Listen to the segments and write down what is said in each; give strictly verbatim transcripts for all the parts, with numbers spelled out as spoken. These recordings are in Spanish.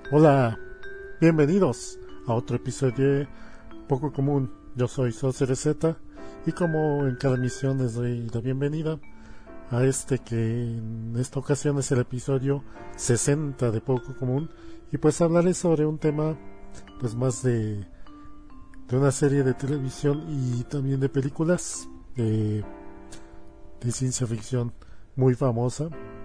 Hola, bienvenidos a otro episodio de Poco Común. Yo soy SoCRZ y como en cada emisión les doy la bienvenida a este que en esta ocasión es el episodio sesenta de Poco Común, y pues hablaré sobre un tema pues más de, de una serie de televisión y también de películas de, de ciencia ficción muy famosa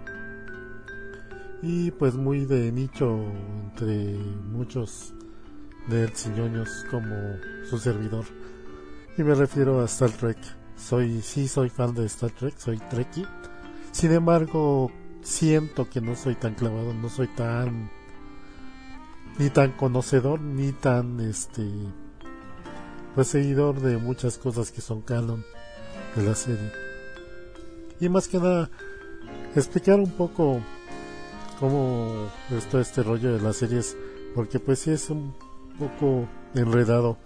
y pues muy de nicho entre muchos nerds y ñoños como su servidor, y me refiero a Star Trek. Soy, sí soy fan de Star Trek, soy trekkie. Sin embargo, siento que no soy tan clavado, no soy tan ni tan conocedor, ni tan este pues seguidor de muchas cosas que son canon de la serie. Y más que nada, explicar un poco cómo es todo este rollo de las series, porque pues sí es un poco enredado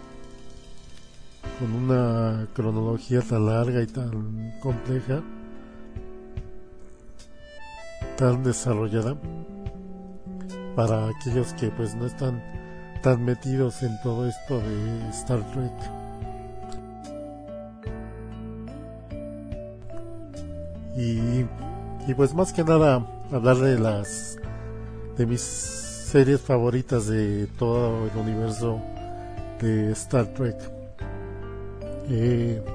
con una cronología tan larga y tan compleja, tan desarrollada para aquellos que pues no están tan metidos en todo esto de Star Trek. Y, y pues más que nada hablar de las de mis series favoritas de todo el universo de Star Trek. Eh,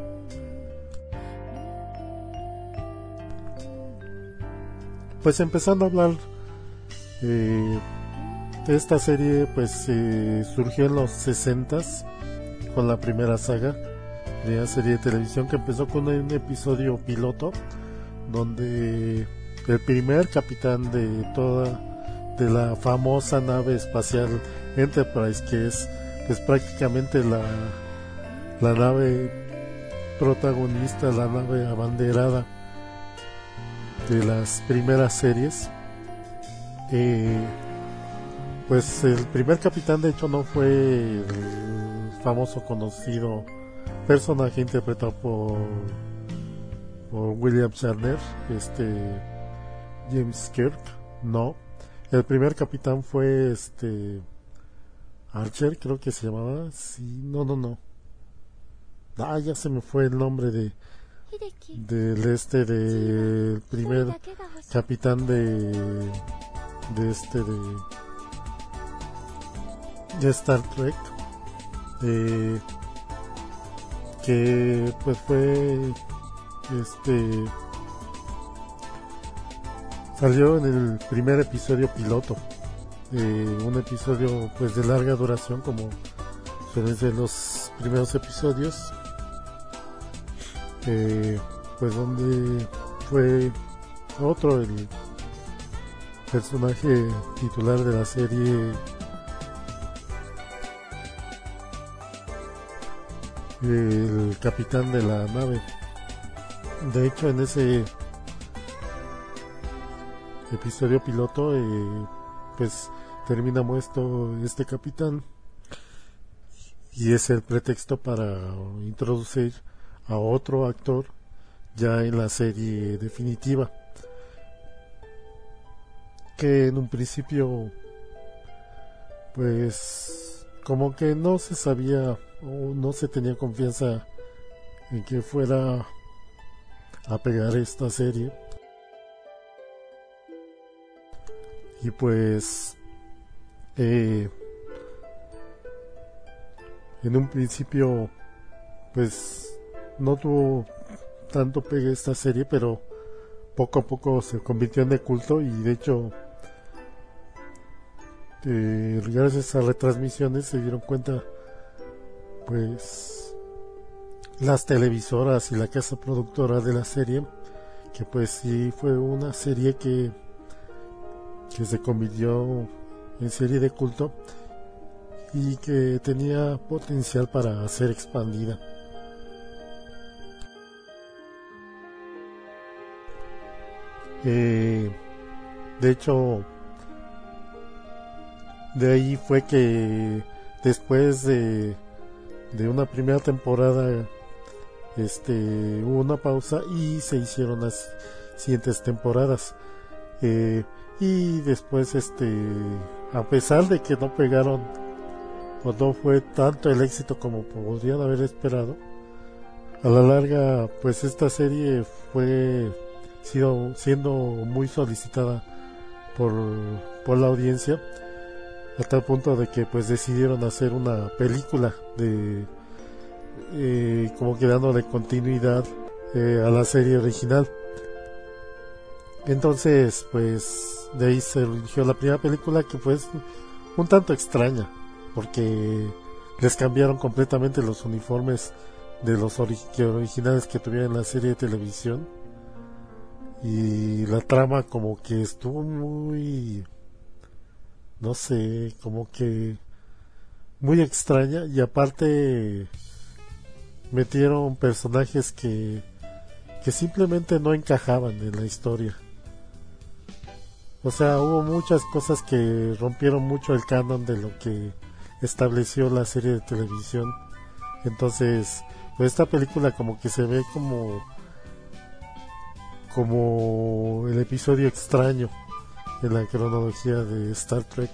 pues empezando a hablar eh, de esta serie, pues eh, surgió en los sesentas con la primera saga de la serie de televisión, que empezó con un episodio piloto donde el primer capitán de toda de la famosa nave espacial Enterprise, que es pues prácticamente la la nave protagonista, la nave abanderada de las primeras series, eh, pues el primer capitán de hecho no fue el famoso conocido personaje interpretado por por William Shatner, este James Kirk, no. El primer capitán fue este Archer, creo que se llamaba, sí, no, no, no. Ah, ya se me fue el nombre de del este del primer capitán de de este de de Star Trek, eh, que pues fue este salió en el primer episodio piloto, eh, un episodio pues de larga duración como suelen ser los primeros episodios, eh, pues donde fue otro el personaje titular de la serie, el capitán de la nave. De hecho, en ese episodio piloto eh, pues termina muerto este capitán, y es el pretexto para introducir a otro actor ya en la serie definitiva, que en un principio pues como que no se sabía o no se tenía confianza en que fuera a pegar esta serie. Y pues eh, en un principio pues no tuvo tanto pegue esta serie, pero poco a poco se convirtió en de culto, y de hecho eh, gracias a retransmisiones se dieron cuenta pues las televisoras y la casa productora de la serie, que pues sí fue una serie que que se convirtió en serie de culto y que tenía potencial para ser expandida. Eh, de hecho, de ahí fue que después de, de una primera temporada este hubo una pausa y se hicieron las siguientes temporadas. eh, y después este a pesar de que no pegaron o no fue tanto el éxito como podrían haber esperado, a la larga pues esta serie fue sido, siendo muy solicitada por, por la audiencia, a tal punto de que pues decidieron hacer una película de eh, como que dándole continuidad eh, a la serie original. Entonces pues de ahí se eligió la primera película, que fue un tanto extraña porque les cambiaron completamente los uniformes de los ori- originales que tuvieron en la serie de televisión, y la trama como que estuvo muy, no sé, como que muy extraña, y aparte metieron personajes que que simplemente no encajaban en la historia. O sea, hubo muchas cosas que rompieron mucho el canon de lo que estableció la serie de televisión. Entonces, pues esta película como que se ve como como el episodio extraño en la cronología de Star Trek.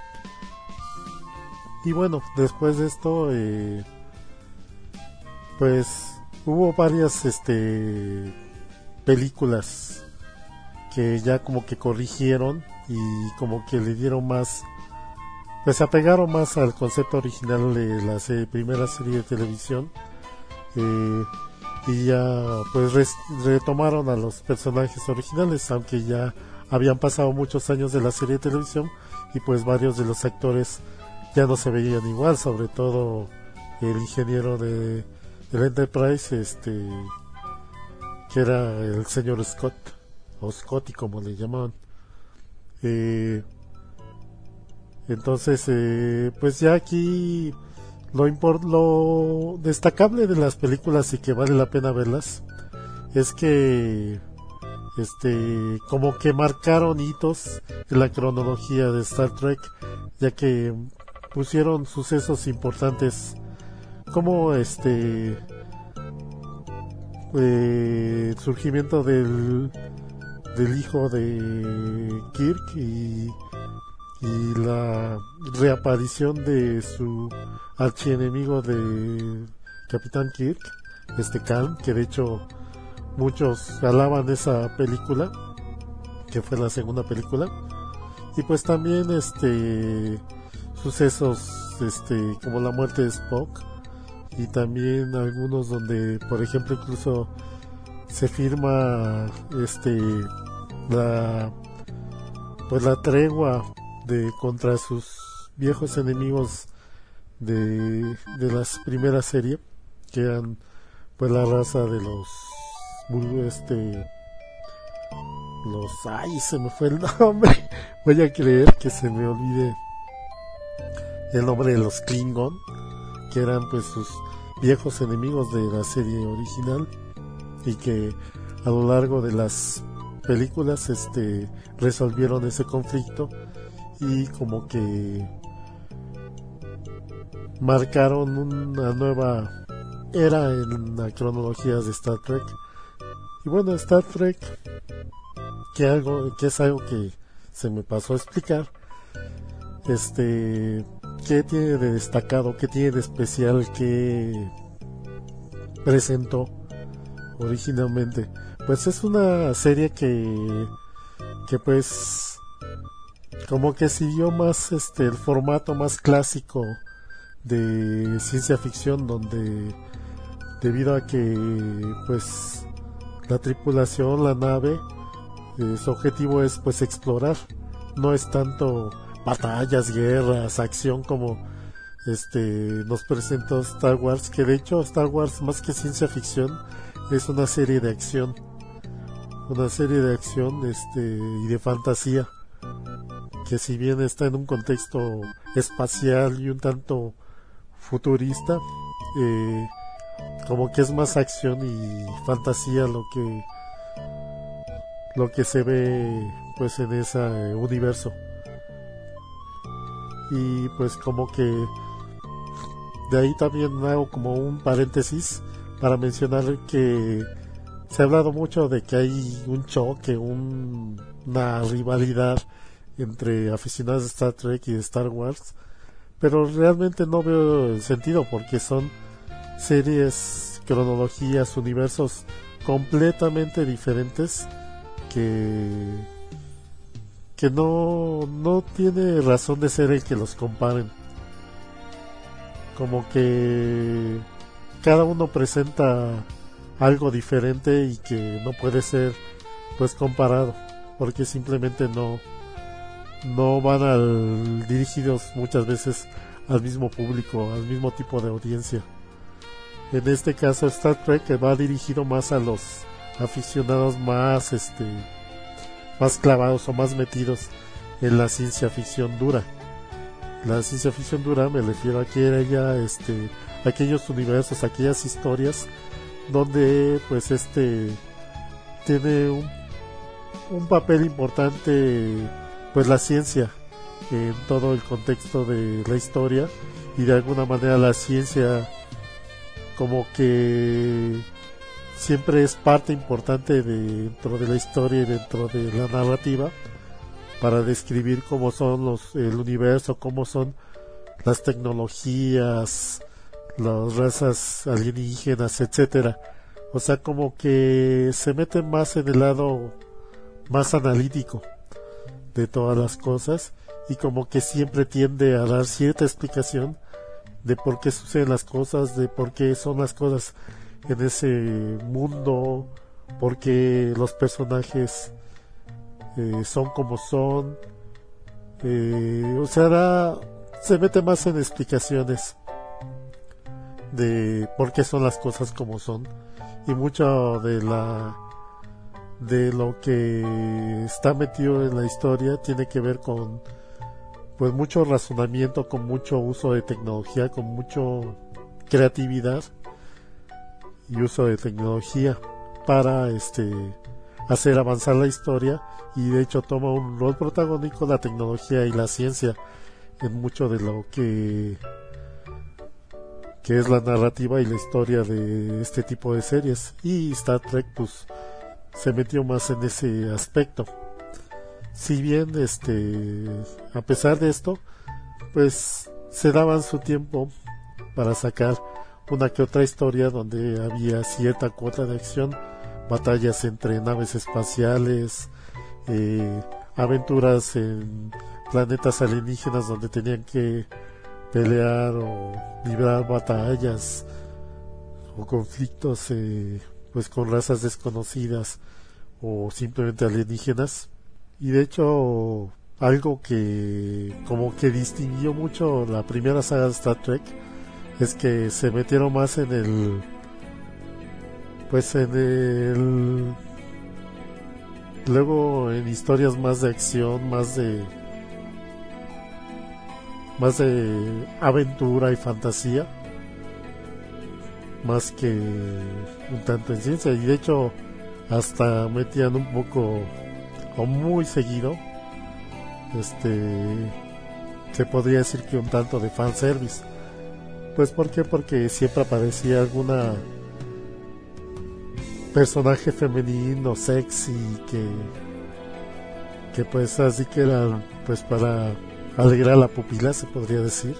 Y bueno, después de esto eh, pues hubo varias este películas que ya como que corrigieron y como que le dieron más, pues se apegaron más al concepto original de la se- primera serie de televisión, eh, y ya pues res- retomaron a los personajes originales, aunque ya habían pasado muchos años de la serie de televisión y pues varios de los actores ya no se veían igual, sobre todo el ingeniero de del Enterprise, este que era el señor Scott, o Scotty como le llamaban. eh, entonces eh, pues ya aquí lo, impor- lo destacable de las películas y que vale la pena verlas es que este como que marcaron hitos en la cronología de Star Trek, ya que pusieron sucesos importantes como este eh, el surgimiento del del hijo de Kirk y, y la reaparición de su archienemigo de Capitán Kirk, este Khan, que de hecho muchos alaban esa película, que fue la segunda película. Y pues también este sucesos este como la muerte de Spock, y también algunos donde por ejemplo incluso se firma este la pues la tregua de contra sus viejos enemigos de de las primeras serie, que eran pues la raza de los bul- este los ay se me fue el nombre voy a creer que se me olvide el nombre de los Klingon, que eran pues sus viejos enemigos de la serie original, y que a lo largo de las películas este resolvieron ese conflicto y como que marcaron una nueva era en la cronología de Star Trek. Y bueno, Star Trek, que algo que es algo que se me pasó a explicar, este qué tiene de destacado, qué tiene de especial, qué presentó originalmente. Pues es una serie que que pues como que siguió más este el formato más clásico de ciencia ficción, donde debido a que pues la tripulación, la nave, eh, su objetivo es pues explorar, no es tanto batallas, guerras, acción como este nos presentó Star Wars, que de hecho Star Wars más que ciencia ficción es una serie de acción, una serie de acción este y de fantasía, que si bien está en un contexto espacial y un tanto futurista, eh, como que es más acción y fantasía lo que lo que se ve pues en ese eh, universo. Y pues como que de ahí también hago como un paréntesis para mencionar que se ha hablado mucho de que hay un choque, un, una rivalidad entre aficionados de Star Trek y de Star Wars, pero realmente no veo el sentido porque son series, cronologías, universos completamente diferentes que que no no tiene razón de ser el que los comparen. Como que cada uno presenta algo diferente y que no puede ser pues comparado porque simplemente no no van al, dirigidos muchas veces al mismo público, al mismo tipo de audiencia. En este caso Star Trek que va dirigido más a los aficionados más este más clavados o más metidos en la ciencia ficción dura. La ciencia ficción dura me refiero a que era ya este aquellos universos, aquellas historias donde pues este tiene un, un papel importante pues la ciencia en todo el contexto de la historia, y de alguna manera la ciencia como que siempre es parte importante de, dentro de la historia y dentro de la narrativa para describir cómo son los el universo, cómo son las tecnologías, las razas alienígenas, etcétera. O sea, como que se mete más en el lado más analítico de todas las cosas, y como que siempre tiende a dar cierta explicación de por qué suceden las cosas, de por qué son las cosas en ese mundo, por qué los personajes eh, son como son. Eh, o sea, da, se mete más en explicaciones de por qué son las cosas como son, y mucho de la de lo que está metido en la historia tiene que ver con pues mucho razonamiento, con mucho uso de tecnología, con mucho creatividad y uso de tecnología para este hacer avanzar la historia, y de hecho toma un rol protagónico la tecnología y la ciencia en mucho de lo que que es la narrativa y la historia de este tipo de series, y Star Trek pues se metió más en ese aspecto. Si bien este a pesar de esto pues se daban su tiempo para sacar una que otra historia donde había cierta cuota de acción, batallas entre naves espaciales, eh, aventuras en planetas alienígenas donde tenían que pelear o librar batallas o conflictos eh, pues con razas desconocidas o simplemente alienígenas. Y de hecho algo que como que distinguió mucho la primera saga de Star Trek es que se metieron más en el pues en el luego en historias más de acción, más de más de aventura y fantasía, más que un tanto en ciencia. Y de hecho hasta metían un poco o muy seguido este se podría decir que un tanto de fanservice. Pues ¿por qué? Porque siempre aparecía alguna personaje femenino sexy que que pues así que era pues para alegrar la pupila, se podría decir.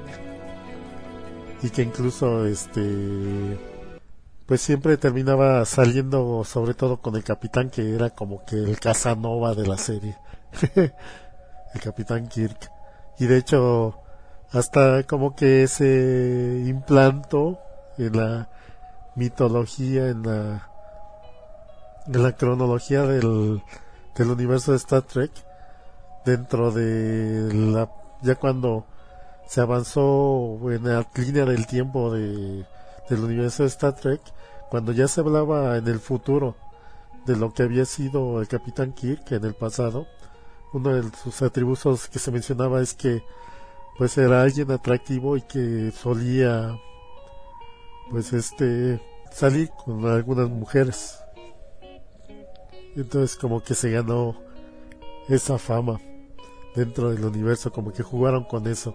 Y que incluso este pues siempre terminaba saliendo, sobre todo con el capitán, que era como que el Casanova de la serie. El capitán Kirk. Y de hecho hasta como que se implantó en la mitología, en la en la cronología del, del universo de Star Trek, dentro de la ya cuando se avanzó en la línea del tiempo de, del universo de Star Trek, cuando ya se hablaba en el futuro de lo que había sido el Capitán Kirk en el pasado. Uno de sus atributos que se mencionaba es que pues era alguien atractivo y que solía pues este salir con algunas mujeres. Entonces como que se ganó esa fama dentro del universo, como que jugaron con eso.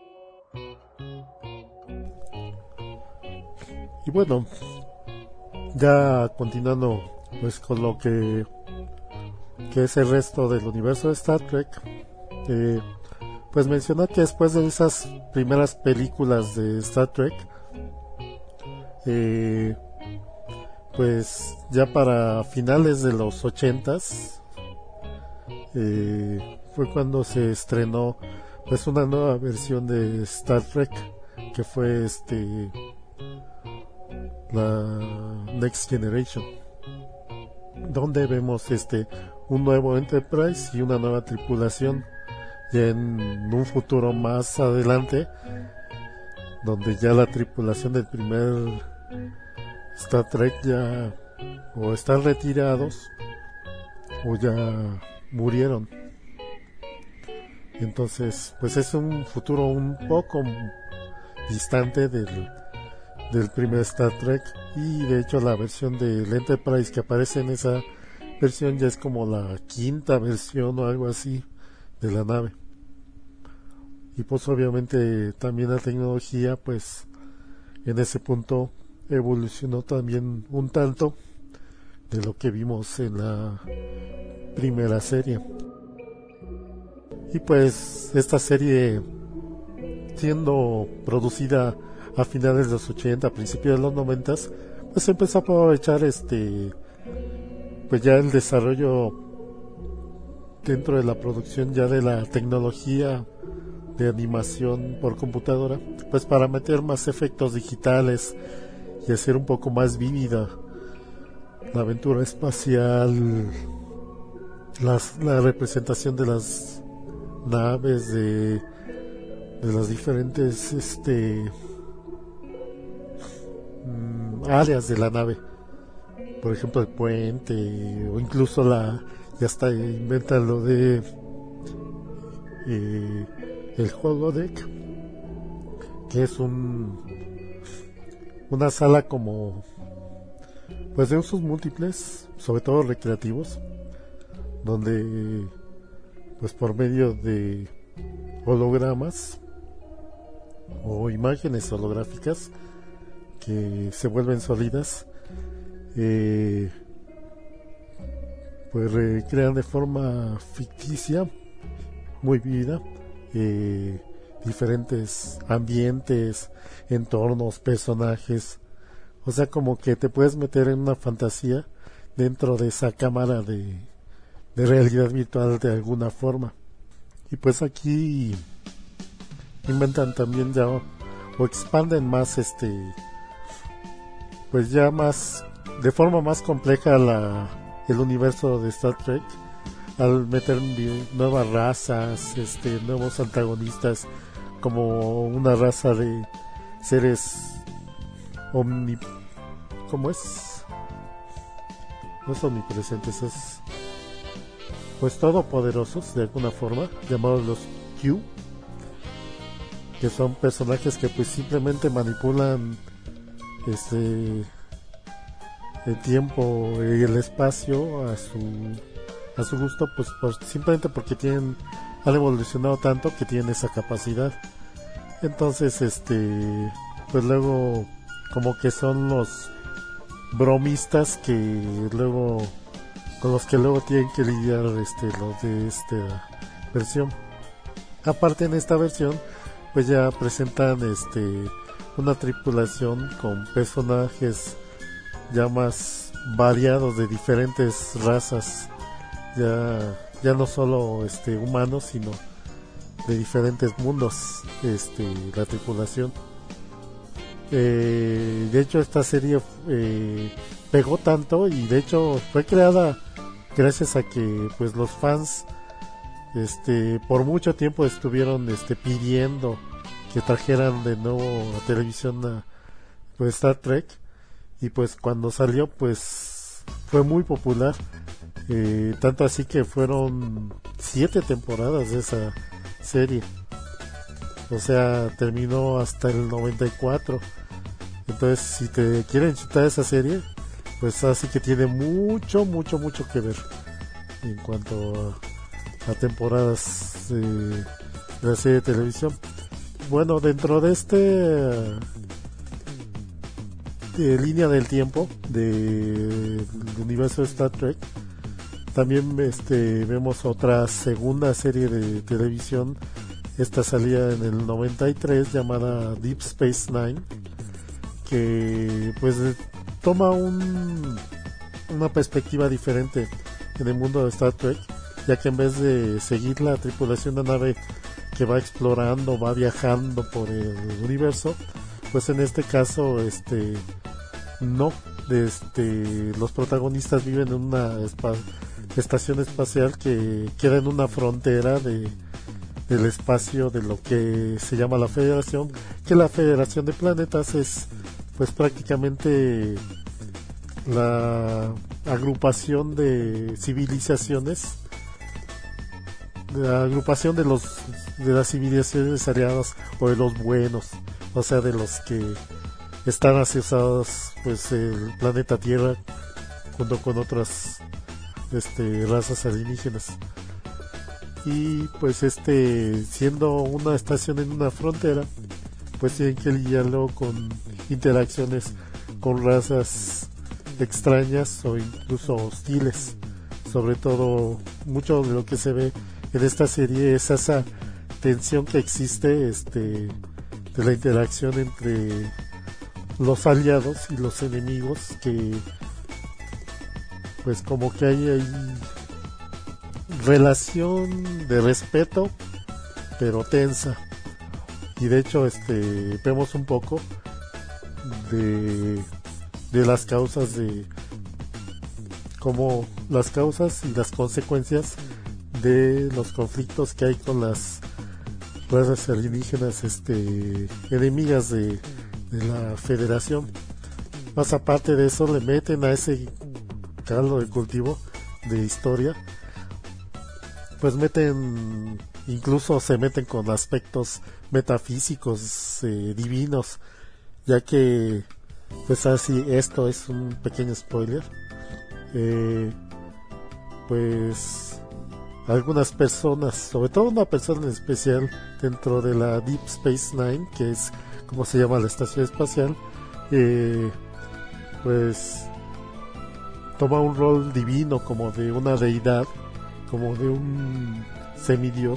Y bueno, Ya continuando pues con lo que, que es el resto del universo de Star Trek, eh, pues mencionar que después de esas primeras películas de Star Trek, eh, pues ya para finales de los ochentas, eh, fue cuando se estrenó pues una nueva versión de Star Trek, que fue este la Next Generation, donde vemos este un nuevo Enterprise y una nueva tripulación, ya en un futuro más adelante, donde ya la tripulación del primer Star Trek ya o están retirados o ya murieron. Entonces pues es un futuro un poco distante del, del primer Star Trek, y de hecho la versión del Enterprise que aparece en esa versión ya es como la quinta versión o algo así de la nave. Y pues obviamente también la tecnología pues en ese punto evolucionó también un tanto de lo que vimos en la primera serie. Y pues esta serie, siendo producida a finales de los ochenta, a principios de los noventa, pues empezó a aprovechar este pues ya el desarrollo dentro de la producción ya de la tecnología de animación por computadora, pues para meter más efectos digitales y hacer un poco más vívida la aventura espacial, las, la representación de las naves, de, de las diferentes este mm, áreas de la nave, por ejemplo el puente, o incluso la ya está inventan lo de eh, el holodeck, que es un una sala como pues de usos múltiples, sobre todo recreativos, donde pues por medio de hologramas o imágenes holográficas que se vuelven sólidas, eh, pues recrean de forma ficticia, muy vívida, eh, diferentes ambientes, entornos, personajes. O sea, como que te puedes meter en una fantasía dentro de esa cámara de, de realidad virtual de alguna forma. Y pues aquí inventan también ya o expanden más este pues ya más de forma más compleja la el universo de Star Trek, al meter nuevas razas, este nuevos antagonistas, como una raza de seres omni ¿cómo es? No es omnipresentes, es pues todopoderosos de alguna forma, llamados los Q, que son personajes que pues simplemente manipulan este el tiempo y el espacio a su a su gusto, pues por, simplemente porque tienen han evolucionado tanto que tienen esa capacidad. Entonces este pues luego como que son los bromistas que luego con los que luego tienen que lidiar este los de esta versión. Aparte, en esta versión pues ya presentan este una tripulación con personajes ya más variados de diferentes razas, ya ya no solo este humanos, sino de diferentes mundos, este la tripulación. Eh, de hecho esta serie eh, pegó tanto, y de hecho fue creada gracias a que pues los fans este por mucho tiempo estuvieron este pidiendo que trajeran de nuevo a televisión a pues Star Trek, y pues cuando salió pues fue muy popular, eh, tanto así que fueron siete temporadas de esa serie, o sea terminó hasta el noventa y cuatro. Entonces si te quieren chutar esa serie, pues así que tiene mucho mucho mucho que ver en cuanto a, a temporadas de, de la serie de televisión. Bueno, dentro de este de línea del tiempo del universo de Star Trek, también este vemos otra segunda serie de televisión. Esta salía en el noventa y tres, llamada Deep Space Nine, que pues toma un, una perspectiva diferente en el mundo de Star Trek, ya que en vez de seguir la tripulación de nave que va explorando, va viajando por el universo, pues en este caso este no, este los protagonistas viven en una espa- estación espacial que queda en una frontera de del espacio de lo que se llama la Federación, que la Federación de Planetas es pues prácticamente la agrupación de civilizaciones, la agrupación de los de las civilizaciones aliadas, o de los buenos, o sea, de los que están asociados pues el planeta Tierra junto con otras este razas alienígenas. Y pues este siendo una estación en una frontera, pues tienen que lidiarlo con interacciones con razas extrañas o incluso hostiles. Sobre todo, mucho de lo que se ve en esta serie es esa tensión que existe este de la interacción entre los aliados y los enemigos, que pues como que hay ahí relación de respeto pero tensa. Y de hecho este vemos un poco de de las causas de como las causas y las consecuencias de los conflictos que hay con las razas alienígenas este enemigas de, de la Federación. Más aparte de eso, le meten a ese caldo de cultivo de historia, pues meten, incluso se meten con aspectos metafísicos eh, divinos, ya que pues así, esto es un pequeño spoiler, eh, pues algunas personas, sobre todo una persona en especial dentro de la Deep Space Nine, que es como se llama la estación espacial, eh, pues toma un rol divino, como de una deidad, como de un semidios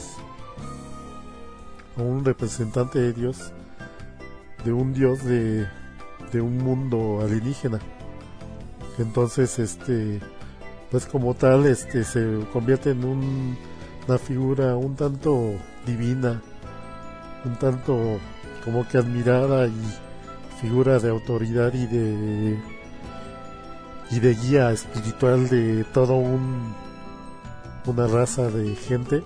o un representante de Dios, de un dios de, de un mundo alienígena. Entonces este pues como tal este se convierte en un, una figura un tanto divina, un tanto como que admirada, y figura de autoridad y de y de guía espiritual de todo un una raza de gente.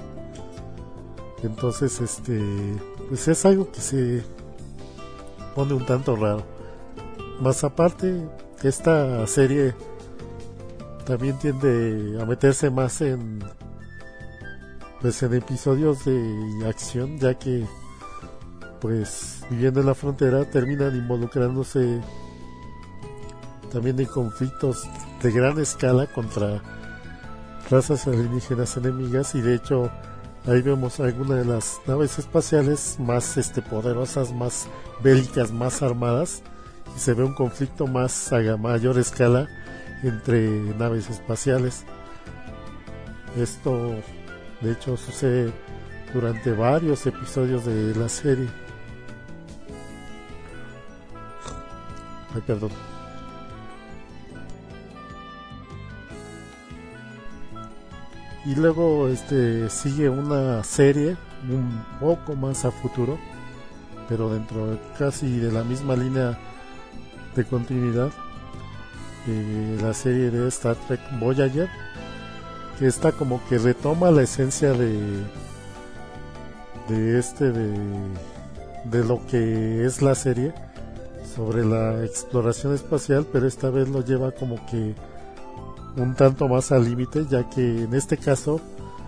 Entonces este pues es algo que se pone un tanto raro. Más aparte, esta serie también tiende a meterse más en pues en episodios de acción, ya que pues viviendo en la frontera terminan involucrándose también en conflictos de gran escala contra razas alienígenas enemigas, y de hecho ahí vemos algunas de las naves espaciales más este poderosas, más bélicas, más armadas, y se ve un conflicto más a mayor escala entre naves espaciales. Esto de hecho sucede durante varios episodios de la serie. Ay, perdón. Y luego este sigue una serie un poco más a futuro, pero dentro de casi de la misma línea de continuidad, eh, la serie de Star Trek Voyager, que esta como que retoma la esencia de de este de de lo que es la serie sobre la exploración espacial, pero esta vez lo lleva como que un tanto más al límite, ya que en este caso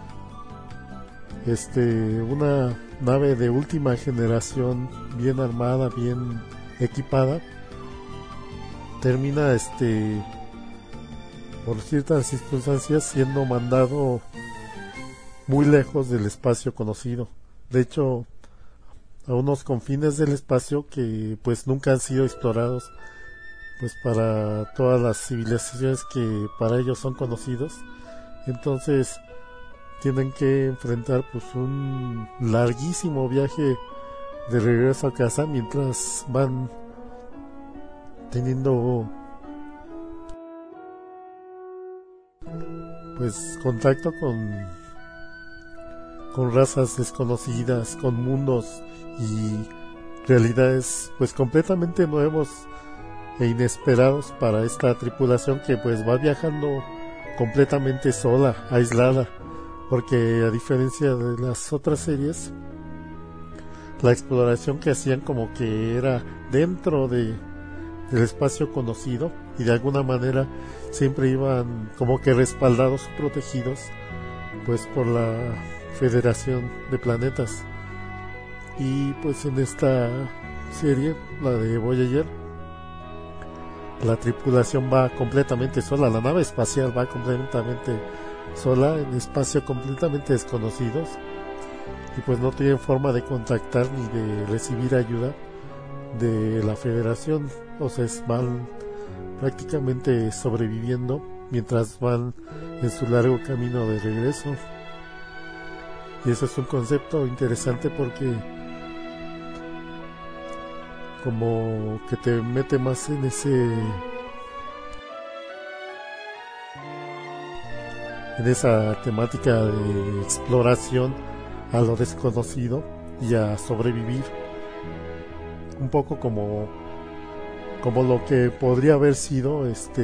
este una nave de última generación, bien armada, bien equipada, termina este por ciertas circunstancias siendo mandado muy lejos del espacio conocido. De hecho, a unos confines del espacio que pues nunca han sido explorados pues para todas las civilizaciones que para ellos son conocidos. Entonces tienen que enfrentar pues un larguísimo viaje de regreso a casa mientras van teniendo pues contacto con con razas desconocidas, con mundos y realidades pues completamente nuevos e inesperados para esta tripulación que pues va viajando completamente sola, aislada, porque a diferencia de las otras series, la exploración que hacían como que era dentro de del espacio conocido y de alguna manera siempre iban como que respaldados o protegidos pues por la Federación de Planetas. Y pues en esta serie, la de Voyager, la tripulación va completamente sola, la nave espacial va completamente sola en espacio completamente desconocidos y pues no tienen forma de contactar ni de recibir ayuda de la Federación. O sea, van prácticamente sobreviviendo mientras van en su largo camino de regreso. Y eso es un concepto interesante porque como que te mete más en ese en esa temática de exploración a lo desconocido y a sobrevivir, un poco como como lo que podría haber sido este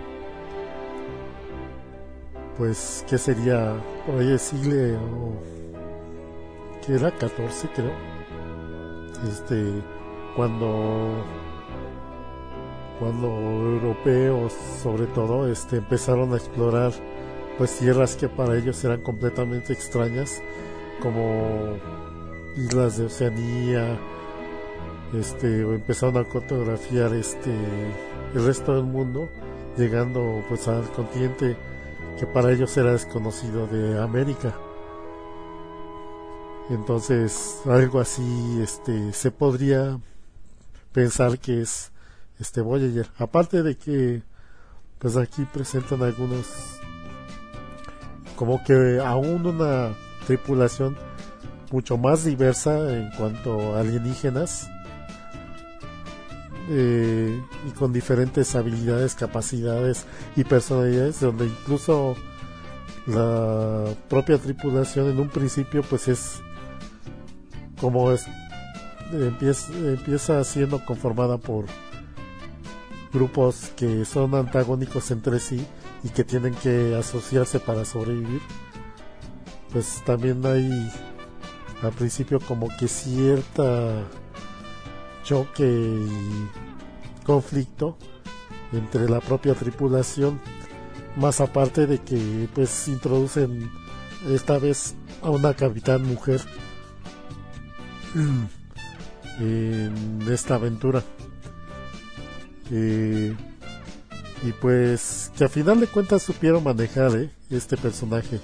pues que sería por ahí el siglo o que era catorce, creo, este cuando cuando europeos sobre todo este empezaron a explorar pues tierras que para ellos eran completamente extrañas, como islas de Oceanía, este empezaron a cartografiar este el resto del mundo, llegando pues al continente que para ellos era desconocido de América. Entonces algo así este se podría pensar que es este Voyager, aparte de que pues aquí presentan algunos como que aún una tripulación mucho más diversa en cuanto a alienígenas, eh, y con diferentes habilidades, capacidades y personalidades, donde incluso la propia tripulación en un principio pues es como es empieza, empieza siendo conformada por grupos que son antagónicos entre sí y que tienen que asociarse para sobrevivir. Pues también hay al principio como que cierta choque y conflicto entre la propia tripulación, más aparte de que pues introducen esta vez a una capitán mujer en esta aventura, eh, y pues que a final de cuentas supieron manejar eh, este personaje,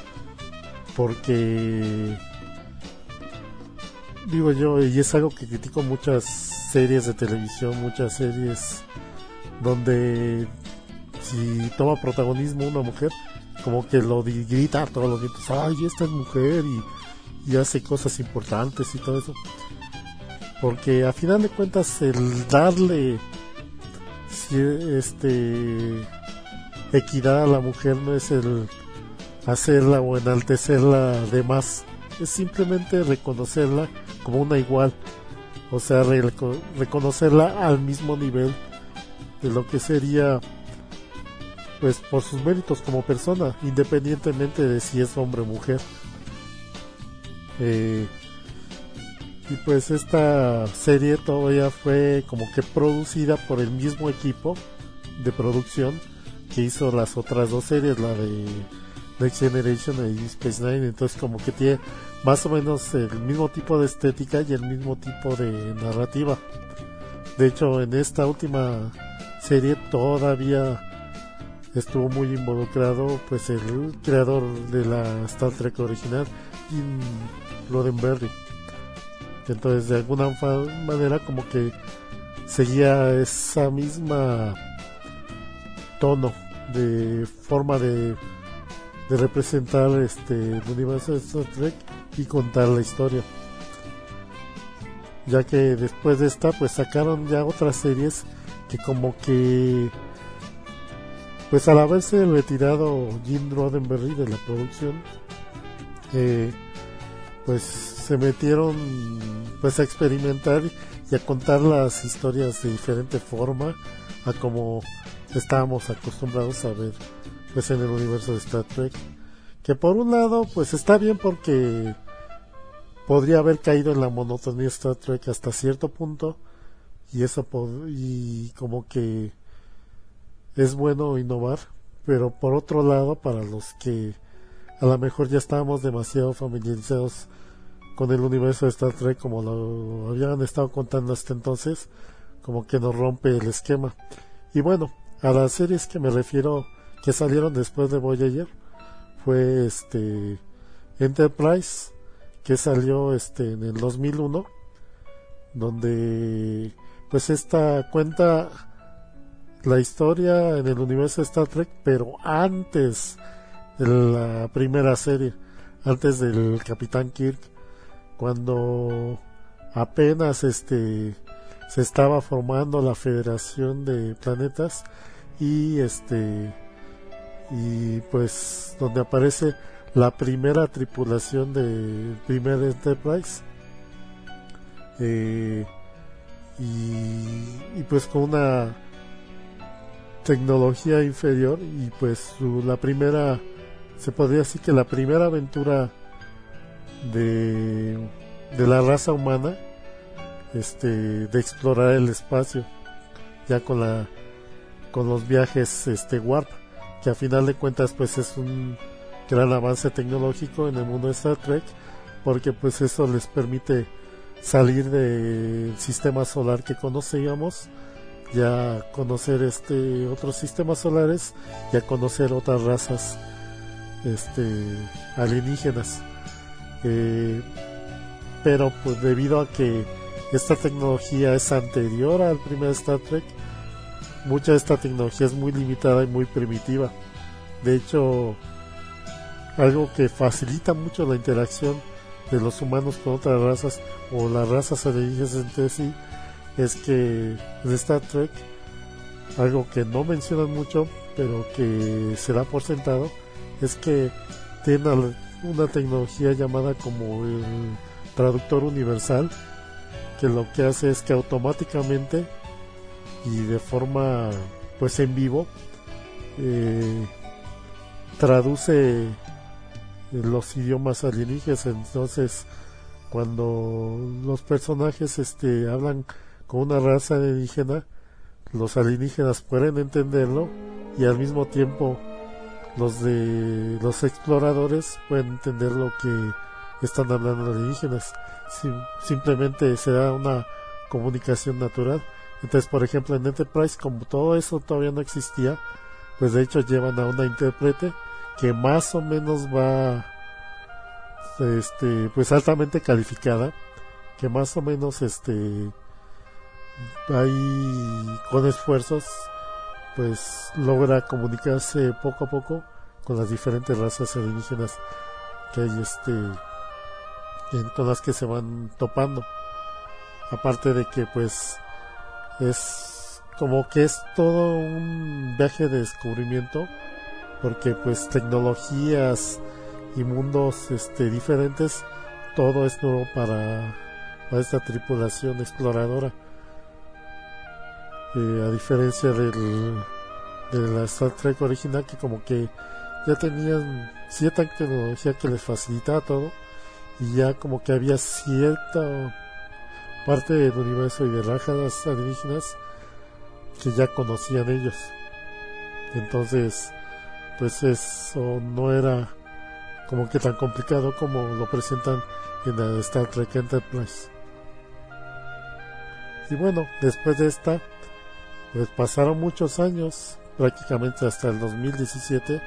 porque digo yo, y es algo que critico muchas series de televisión, muchas series donde si toma protagonismo una mujer, como que lo grita a todos los gritos, ay, esta es mujer y, y hace cosas importantes y todo eso, porque a final de cuentas el darle este equidad a la mujer no es el hacerla o enaltecerla de más, es simplemente reconocerla como una igual, o sea, re- reconocerla al mismo nivel de lo que sería pues por sus méritos como persona, independientemente de si es hombre o mujer. eh, y pues esta serie todavía fue como que producida por el mismo equipo de producción que hizo las otras dos series, la de Next Generation y Deep Space Nine, entonces como que tiene más o menos el mismo tipo de estética y el mismo tipo de narrativa. De hecho, en esta última serie todavía estuvo muy involucrado pues el creador de la Star Trek original, Jim Roddenberry. Entonces de alguna fa- manera como que seguía esa misma tono de forma de, de representar este el universo de Star Trek y contar la historia, ya que después de esta pues sacaron ya otras series que como que pues al haberse retirado Gene Roddenberry de la producción, eh, pues se metieron pues a experimentar y a contar las historias de diferente forma a como estábamos acostumbrados a ver pues en el universo de Star Trek, que por un lado pues está bien porque podría haber caído en la monotonía de Star Trek hasta cierto punto, y eso pod- y como que es bueno innovar, pero por otro lado, para los que a lo mejor ya estábamos demasiado familiarizados con el universo de Star Trek como lo habían estado contando hasta entonces, como que nos rompe el esquema. Y bueno, a las series que me refiero que salieron después de Voyager fue este Enterprise, que salió este en el dos mil uno, donde pues esta cuenta la historia en el universo de Star Trek, pero antes de la primera serie, antes del Capitán Kirk, cuando apenas este se estaba formando la Federación de Planetas, y este y pues donde aparece la primera tripulación del primer Enterprise, eh, y, y pues con una tecnología inferior, y pues su, la primera, se podría decir que la primera aventura de, de la raza humana, este, de explorar el espacio, ya con la con los viajes este warp, que a final de cuentas pues es un gran avance tecnológico en el mundo de Star Trek, porque pues eso les permite salir del sistema solar que conocíamos, ya conocer este otros sistemas solares, y a conocer otras razas este alienígenas, eh, pero pues debido a que esta tecnología es anterior al primer Star Trek, mucha de esta tecnología es muy limitada y muy primitiva. De hecho, algo que facilita mucho la interacción de los humanos con otras razas, o las razas alienígenas entre sí, es que en Star Trek, algo que no mencionan mucho pero que se da por sentado, es que tienen una tecnología llamada como el traductor universal, que lo que hace es que automáticamente y de forma pues en vivo eh, traduce los idiomas alienígenas. Entonces cuando los personajes este hablan con una raza alienígena, los alienígenas pueden entenderlo, y al mismo tiempo los de los exploradores pueden entender lo que están hablando los alienígenas. Sim- simplemente se da una comunicación natural. Entonces, por ejemplo, en Enterprise, como todo eso todavía no existía, pues de hecho llevan a una intérprete que más o menos va este pues altamente calificada, que más o menos este ahí con esfuerzos pues logra comunicarse poco a poco con las diferentes razas alienígenas que hay este en todas las que se van topando. Aparte de que pues es como que es todo un viaje de descubrimiento, porque pues tecnologías y mundos este diferentes, todo es nuevo para, para esta tripulación exploradora. Eh, a diferencia del, de la Star Trek original, que como que ya tenían cierta tecnología que les facilitaba todo, y ya como que había cierta parte del universo y de razas alienígenas que ya conocían ellos. Entonces pues eso no era como que tan complicado como lo presentan en la Star Trek Enterprise. Y bueno, después de esta pues pasaron muchos años, prácticamente hasta el dos mil diecisiete,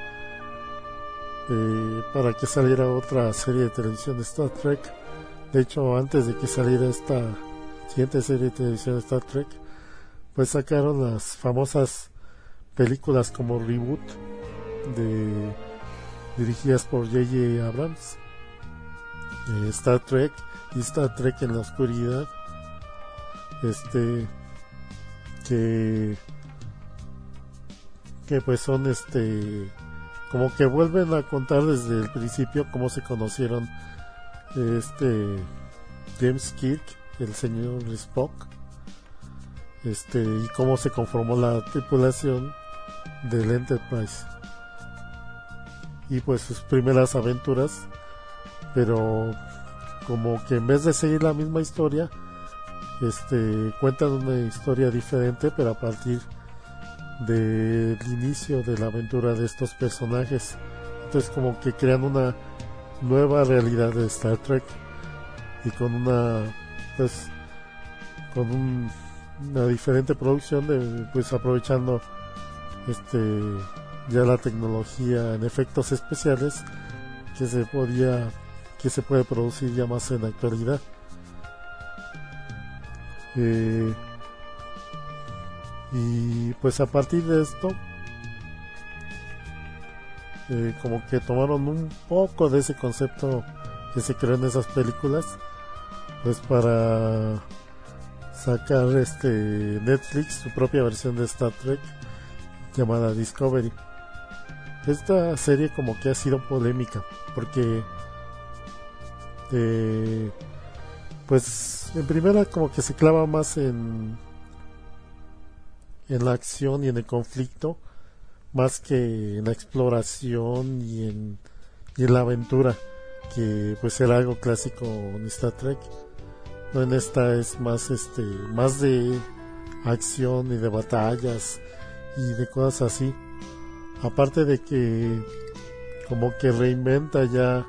eh, para que saliera otra serie de televisión de Star Trek. De hecho, antes de que saliera esta siguiente serie de televisión de Star Trek, pues sacaron las famosas películas como Reboot, de dirigidas por J J Abrams, eh, Star Trek y Star Trek en la oscuridad, este que que pues son este como que vuelven a contar desde el principio cómo se conocieron este James Kirk, el señor Spock, este y cómo se conformó la tripulación del Enterprise y pues sus primeras aventuras, pero como que en vez de seguir la misma historia, este cuentan una historia diferente, pero a partir del inicio de la aventura de estos personajes. Entonces como que crean una nueva realidad de Star Trek y con una pues con un, una diferente producción de, pues aprovechando este ya la tecnología en efectos especiales que se podía que se puede producir ya más en la actualidad. Eh, y pues a partir de esto eh, como que tomaron un poco de ese concepto que se creó en esas películas, pues para sacar este Netflix su propia versión de Star Trek llamada Discovery. Esta serie como que ha sido polémica porque eh, pues en primera como que se clava más en en la acción y en el conflicto más que en la exploración y en, y en la aventura, que pues era algo clásico en Star Trek. No, en esta es más este más de acción y de batallas y de cosas así, aparte de que como que reinventa ya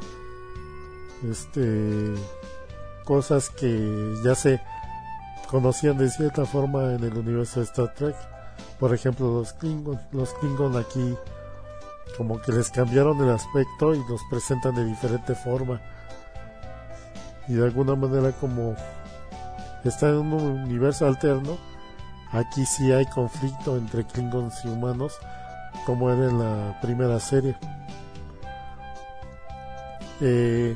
este cosas que ya se conocían de cierta forma en el universo de Star Trek. Por ejemplo, los Klingon, los Klingon aquí como que les cambiaron el aspecto y los presentan de diferente forma, y de alguna manera como están en un universo alterno, aquí sí hay conflicto entre Klingons y humanos como era en la primera serie. eh,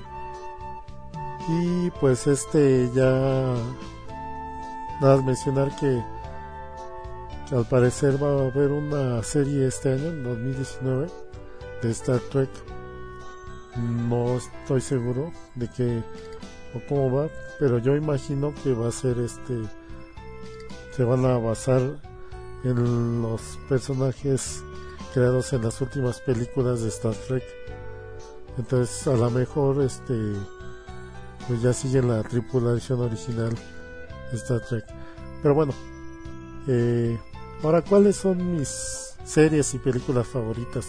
y pues este ya nada más mencionar que, que al parecer va a haber una serie este año, en dos mil diecinueve, de Star Trek. No estoy seguro de qué o cómo va, pero yo imagino que va a ser este se van a basar en los personajes creados en las últimas películas de Star Trek. Entonces a lo mejor este pues ya siguen la tripulación original de Star Trek. Pero bueno, eh, ahora, ¿cuáles son mis series y películas favoritas?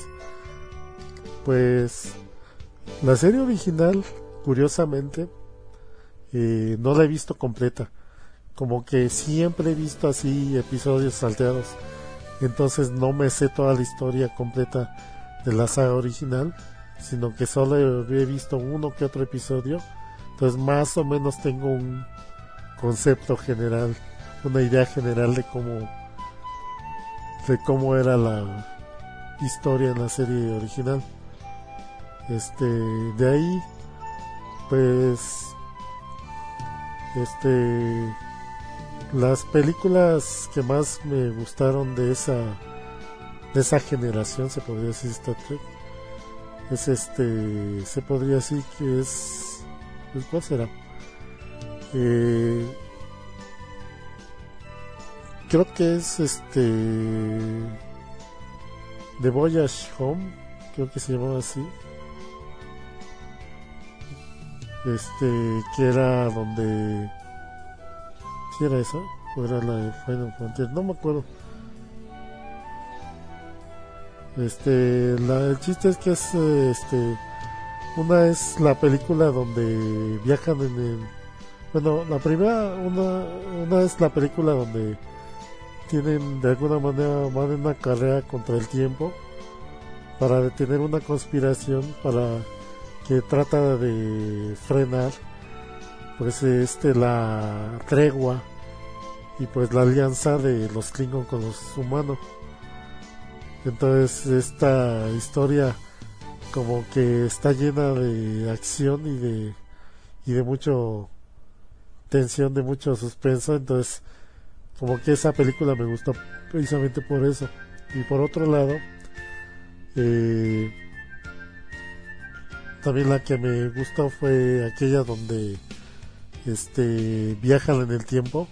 Pues la serie original, curiosamente, eh, no la he visto completa. Como que siempre he visto así episodios salteados, entonces no me sé toda la historia completa de la saga original, sino que solo he visto uno que otro episodio. Entonces más o menos tengo un concepto general, una idea general de cómo de cómo era la historia en la serie original. Este, de ahí pues este las películas que más me gustaron de esa de esa generación, se podría decir, Star Trek, es este se podría decir que es pues, ¿cuál será? Eh, creo que es este The Voyage Home, creo que se llamaba así, este que era donde ¿sí era esa? ¿O era la de Final Frontier? No me acuerdo. Este, la, el chiste es que es este una es la película donde viajan en el bueno, la primera una, una es la película donde tienen de alguna manera van en una carrera contra el tiempo para detener una conspiración para que trata de frenar pues este la tregua y pues la alianza de los Klingon con los humanos. Entonces esta historia como que está llena de acción y de y de mucho tensión, de mucho suspenso. Entonces como que esa película me gustó precisamente por eso. Y por otro lado, eh, también la que me gustó fue aquella donde este viajan en el tiempo,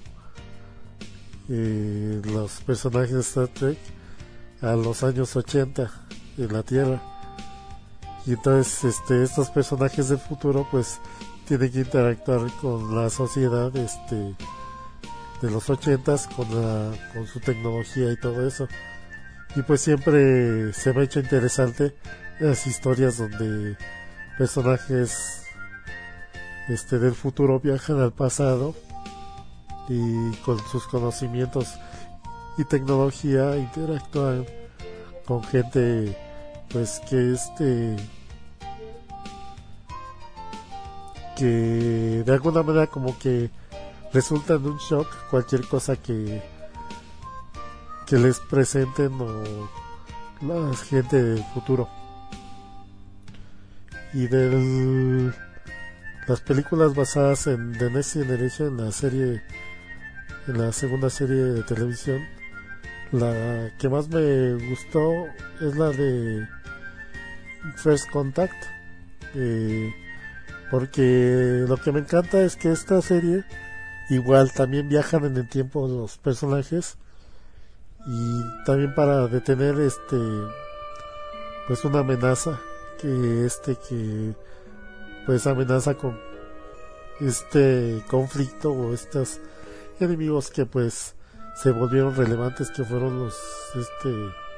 eh, los personajes de Star Trek a los años ochenta en la Tierra. Y entonces este estos personajes del futuro pues tienen que interactuar con la sociedad este de los ochentas, con la con su tecnología y todo eso. Y pues siempre se me ha hecho interesante las historias donde personajes este del futuro viajan al pasado y con sus conocimientos y tecnología interactúan con gente pues que este que de alguna manera como que resulta en un shock cualquier cosa que que les presenten o la gente del futuro. Y de las películas basadas en The Next Generation, en la serie, en la segunda serie de televisión, la que más me gustó es la de First Contact, eh, porque lo que me encanta es que esta serie igual también viajan en el tiempo los personajes, y también para detener este pues una amenaza que este que pues amenaza con este conflicto o estos enemigos que pues se volvieron relevantes, que fueron los este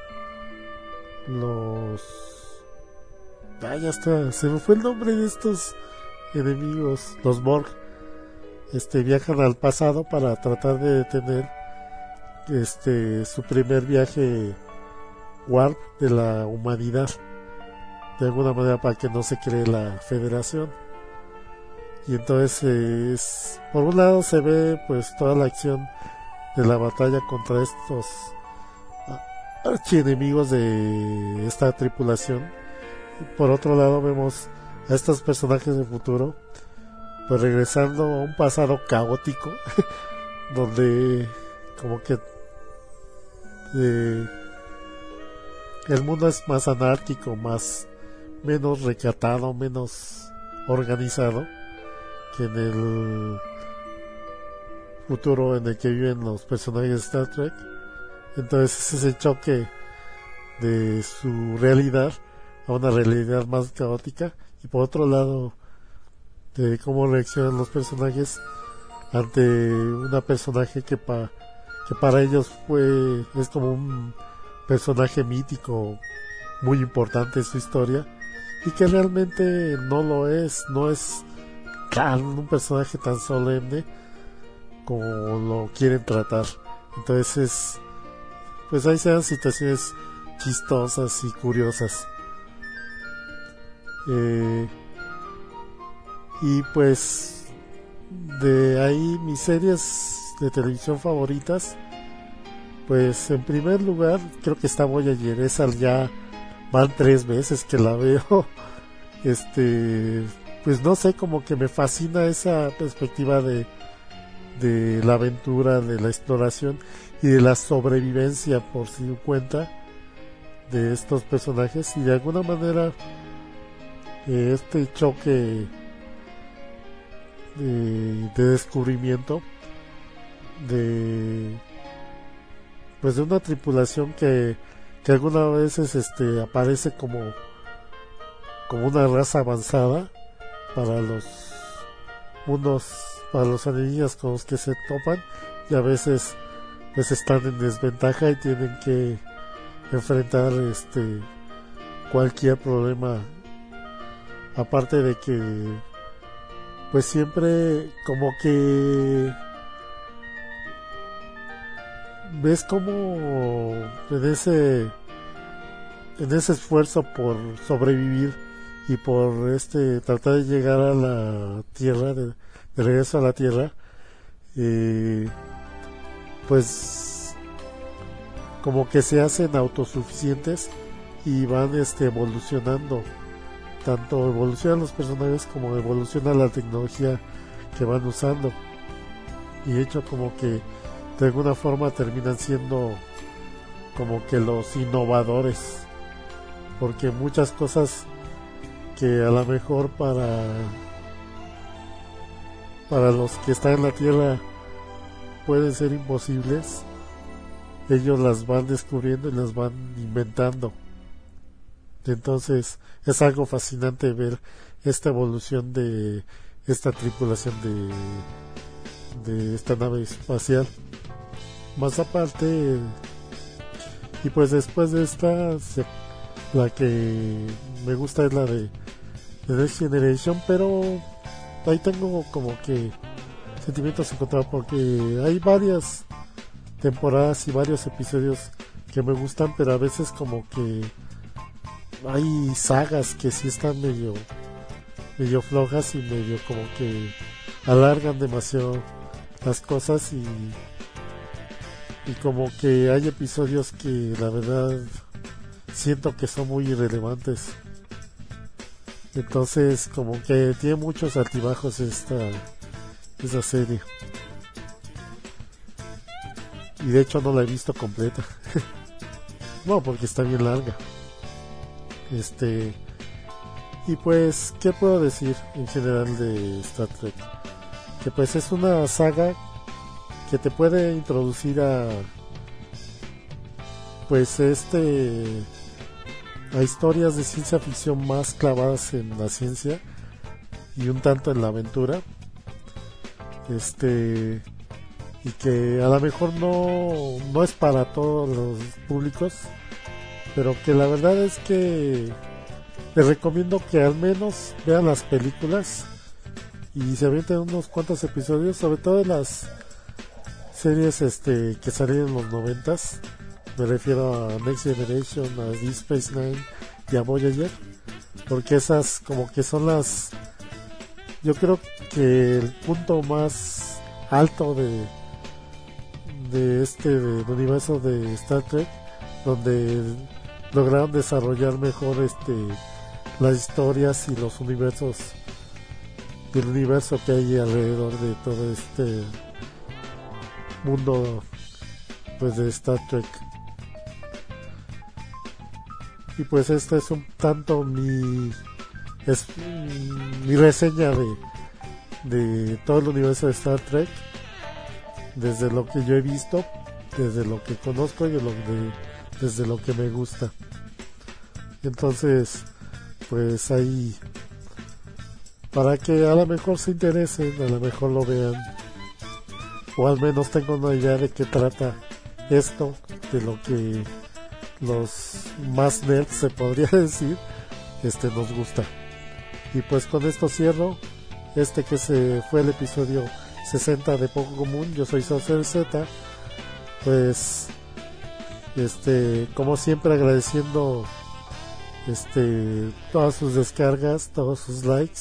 los vaya hasta se me fue el nombre de estos enemigos, los Borg. Este viajan al pasado para tratar de detener este su primer viaje warp de la humanidad, de alguna manera, para que no se cree la Federación. Y entonces eh, es, por un lado se ve pues toda la acción de la batalla contra estos archienemigos de esta tripulación, y por otro lado vemos a estos personajes del futuro pues regresando a un pasado caótico donde como que eh, el mundo es más anárquico, más menos recatado, menos organizado que en el futuro en el que viven los personajes de Star Trek. Entonces es ese choque de su realidad a una realidad más caótica, y por otro lado de cómo reaccionan los personajes ante una personaje que, pa, que para ellos fue es como un personaje mítico muy importante en su historia, y que realmente no lo es, no es tan un personaje tan solemne como lo quieren tratar. Entonces pues ahí se dan situaciones chistosas y curiosas. Eh, y pues de ahí mis series de televisión favoritas, pues en primer lugar creo que está Voyager. Esa ya van tres veces que la veo. Este pues no sé, como que me fascina esa perspectiva de de la aventura, de la exploración y de la sobrevivencia por su cuenta de estos personajes, y de alguna manera eh, este choque de, de descubrimiento de pues de una tripulación que que algunas veces este aparece como como una raza avanzada para los mundos, para los alienígenas con los que se topan, y a veces pues están en desventaja y tienen que enfrentar este cualquier problema, aparte de que pues siempre como que ves como en ese en ese esfuerzo por sobrevivir y por este tratar de llegar a la tierra, de, de regreso a la tierra, eh, pues como que se hacen autosuficientes y van este evolucionando, tanto evolucionan los personajes como evoluciona la tecnología que van usando, y de hecho como que de alguna forma terminan siendo como que los innovadores, porque muchas cosas que a lo mejor para para los que están en la Tierra pueden ser imposibles, ellos las van descubriendo y las van inventando. Entonces es algo fascinante ver esta evolución de esta tripulación de, de esta nave espacial. Más aparte, y pues después de esta, se, la que me gusta es la de, de Next Generation, pero ahí tengo como que sentimientos encontrados, porque hay varias temporadas y varios episodios que me gustan, pero a veces como que hay sagas que sí están medio medio flojas y medio como que alargan demasiado las cosas, y y como que hay episodios que la verdad siento que son muy irrelevantes. Entonces como que tiene muchos altibajos esta esa serie, y de hecho no la he visto completa. No, porque está bien larga. Este y pues, ¿qué puedo decir en general de Star Trek? Que pues es una saga que te puede introducir a pues este a historias de ciencia ficción más clavadas en la ciencia y un tanto en la aventura, este y que a lo mejor no no es para todos los públicos, pero que la verdad es que les recomiendo que al menos vean las películas y se avienten unos cuantos episodios, sobre todo en las series este que salieron en los noventas. Me refiero a Next Generation, a Deep Space Nine y a Voyager, porque esas como que son las, yo creo que el punto más alto de de este del universo de Star Trek, donde lograron desarrollar mejor este las historias y los universos del universo que hay alrededor de todo este mundo pues de Star Trek. Y pues esta es un tanto mi es mi reseña de de todo el universo de Star Trek, desde lo que yo he visto, desde lo que conozco y de lo de, desde lo que me gusta. Entonces pues ahí, para que a lo mejor se interesen, a lo mejor lo vean, o al menos tengan una idea de qué trata esto, de lo que los más nerds, se podría decir, este nos gusta. Y pues con esto cierro este que se fue el episodio sesenta de Poco Común. Yo soy Saucer Z, pues este como siempre agradeciendo este todas sus descargas, todos sus likes,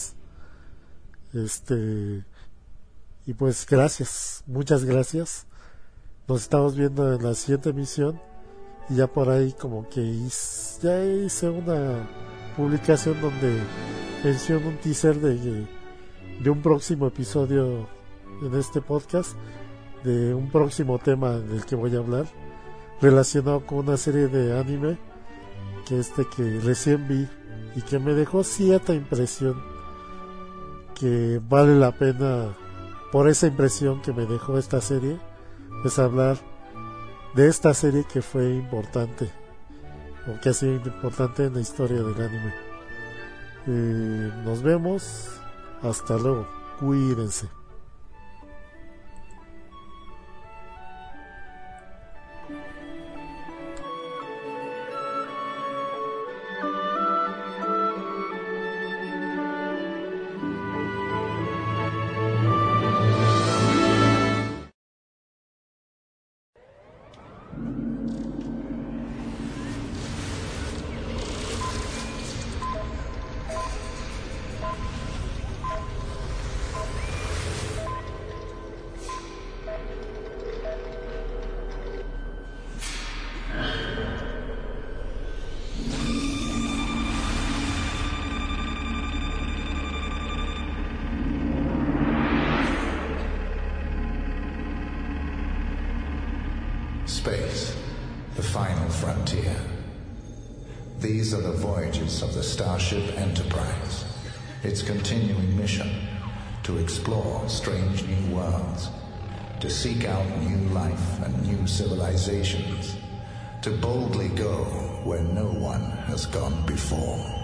este y pues gracias, muchas gracias. Nos estamos viendo en la siguiente emisión, y ya por ahí como que hice, ya hice una publicación donde menciono un teaser de, de un próximo episodio en este podcast, de un próximo tema del que voy a hablar, relacionado con una serie de anime que este que recién vi y que me dejó cierta impresión, que vale la pena por esa impresión que me dejó esta serie, pues hablar de esta serie que fue importante, o que ha sido importante en la historia del anime. Eh, nos vemos, hasta luego, cuídense. Space, the final frontier. These are the voyages of the Starship Enterprise. Its continuing mission, to explore strange new worlds, to seek out new life and new civilizations, to boldly go where no one has gone before.